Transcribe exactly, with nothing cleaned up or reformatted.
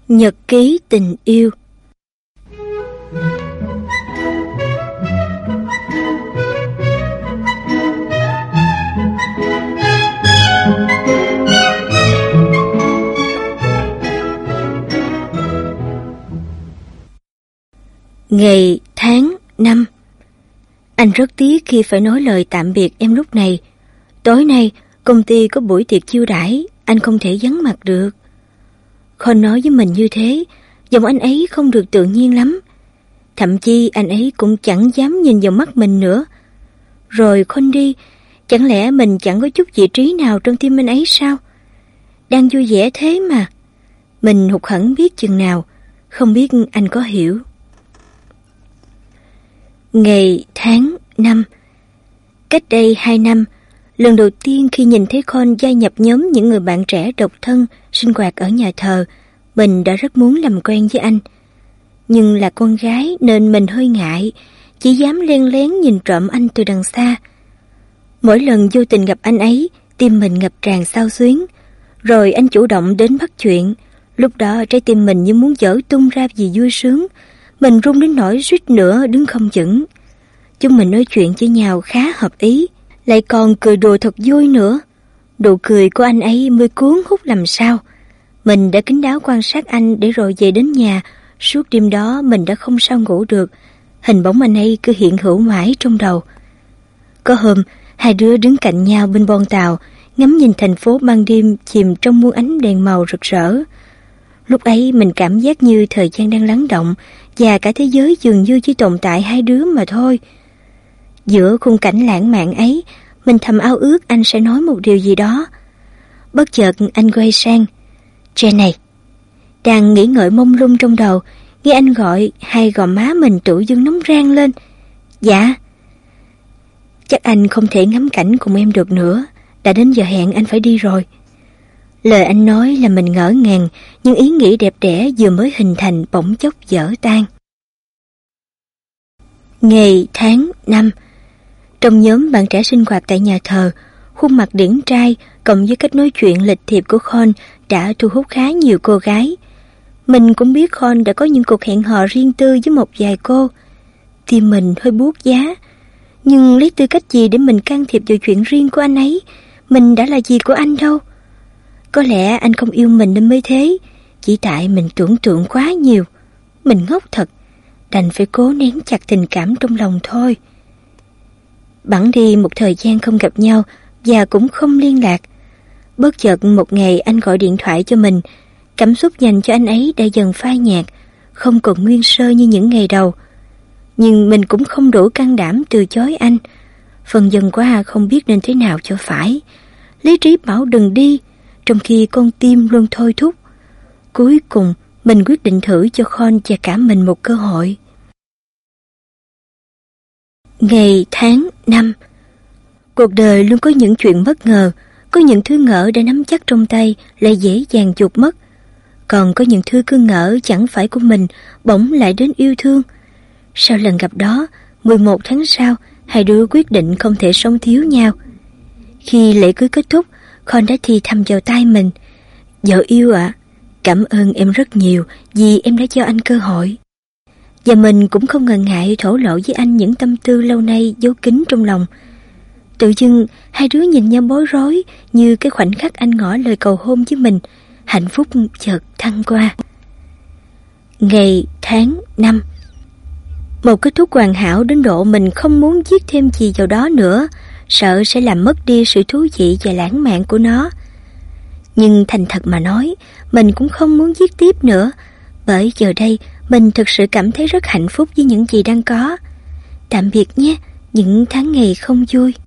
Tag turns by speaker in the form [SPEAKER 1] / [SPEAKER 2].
[SPEAKER 1] Nhật ký tình yêu. Ngày, tháng, năm. Anh rất tiếc khi phải nói lời tạm biệt em lúc này. Tối nay, công ty có buổi tiệc chiêu đãi, anh không thể vắng mặt được. Khôn nói với mình như thế, giọng anh ấy không được tự nhiên lắm. Thậm chí anh ấy cũng chẳng dám nhìn vào mắt mình nữa. Rồi Khôn đi, chẳng lẽ mình chẳng có chút vị trí nào trong tim anh ấy sao? Đang vui vẻ thế mà. Mình hụt hẫng biết chừng nào, không biết anh có hiểu. Ngày, tháng, năm. Cách đây hai năm, lần đầu tiên khi nhìn thấy Khôn gia nhập nhóm những người bạn trẻ độc thân sinh hoạt ở nhà thờ, mình đã rất muốn làm quen với anh. Nhưng là con gái nên mình hơi ngại, chỉ dám len lén nhìn trộm anh từ đằng xa. Mỗi lần vô tình gặp anh ấy, tim mình ngập tràn xao xuyến. Rồi anh chủ động đến bắt chuyện. Lúc đó trái tim mình như muốn vỡ tung ra vì vui sướng. Mình run đến nỗi suýt nữa đứng không vững. Chúng mình nói chuyện với nhau khá hợp ý, lại còn cười đùa thật vui nữa. Nụ cười của anh ấy mới cuốn hút làm sao. Mình đã kín đáo quan sát anh để rồi về đến nhà. Suốt đêm đó mình đã không sao ngủ được. Hình bóng anh ấy cứ hiện hữu mãi trong đầu. Có hôm, hai đứa đứng cạnh nhau bên bon tàu, ngắm nhìn thành phố ban đêm chìm trong muôn ánh đèn màu rực rỡ. Lúc ấy mình cảm giác như thời gian đang lắng động, và cả thế giới dường như chỉ tồn tại hai đứa mà thôi. Giữa khung cảnh lãng mạn ấy, mình thầm ao ước anh sẽ nói một điều gì đó. Bất chợt anh quay sang. Jen này. Đang nghĩ ngợi mông lung trong đầu, nghe anh gọi, hai gò má mình tự dưng nóng rang lên. Dạ. Chắc anh không thể ngắm cảnh cùng em được nữa, đã đến giờ hẹn anh phải đi rồi. Lời anh nói là mình ngỡ ngàng, nhưng ý nghĩ đẹp đẽ vừa mới hình thành bỗng chốc vỡ tan. Ngày, tháng, năm. Trong nhóm bạn trẻ sinh hoạt tại nhà thờ, khuôn mặt điển trai cộng với cách nói chuyện lịch thiệp của Khôn đã thu hút khá nhiều cô gái. Mình cũng biết Khôn đã có những cuộc hẹn hò riêng tư với một vài cô. Tim mình hơi buốt giá, nhưng lấy tư cách gì để mình can thiệp vào chuyện riêng của anh ấy? Mình đã là gì của anh đâu. Có lẽ anh không yêu mình nên mới thế, chỉ tại mình tưởng tượng quá nhiều. Mình ngốc thật, đành phải cố nén chặt tình cảm trong lòng thôi. Bẵng đi một thời gian không gặp nhau và cũng không liên lạc. Bất chợt một ngày anh gọi điện thoại cho mình. Cảm xúc dành cho anh ấy đã dần phai nhạt, không còn nguyên sơ như những ngày đầu. Nhưng mình cũng không đủ can đảm từ chối anh. Phần dần qua không biết nên thế nào cho phải. Lý trí bảo đừng đi, trong khi con tim luôn thôi thúc. Cuối cùng mình quyết định thử cho Khôn và cả mình một cơ hội. Ngày, tháng, năm. Cuộc đời luôn có những chuyện bất ngờ. Có những thứ ngỡ đã nắm chắc trong tay lại dễ dàng chuột mất. Còn có những thứ cứ ngỡ chẳng phải của mình bỗng lại đến yêu thương. Sau lần gặp đó, mười một tháng sau, hai đứa quyết định không thể sống thiếu nhau. Khi lễ cưới kết thúc, Khôn đã thì thầm vào tai mình. Vợ yêu ạ, à, cảm ơn em rất nhiều vì em đã cho anh cơ hội. Và mình cũng không ngần ngại thổ lộ với anh những tâm tư lâu nay giấu kín trong lòng. Tự dưng hai đứa nhìn nhau bối rối, như cái khoảnh khắc anh ngỏ lời cầu hôn với mình. Hạnh phúc chợt thăng qua. Ngày, tháng, năm. Một kết thúc hoàn hảo đến độ mình không muốn viết thêm gì vào đó nữa, sợ sẽ làm mất đi sự thú vị và lãng mạn của nó. Nhưng thành thật mà nói, mình cũng không muốn viết tiếp nữa, bởi giờ đây mình thực sự cảm thấy rất hạnh phúc với những gì đang có. Tạm biệt nhé, những tháng ngày không vui.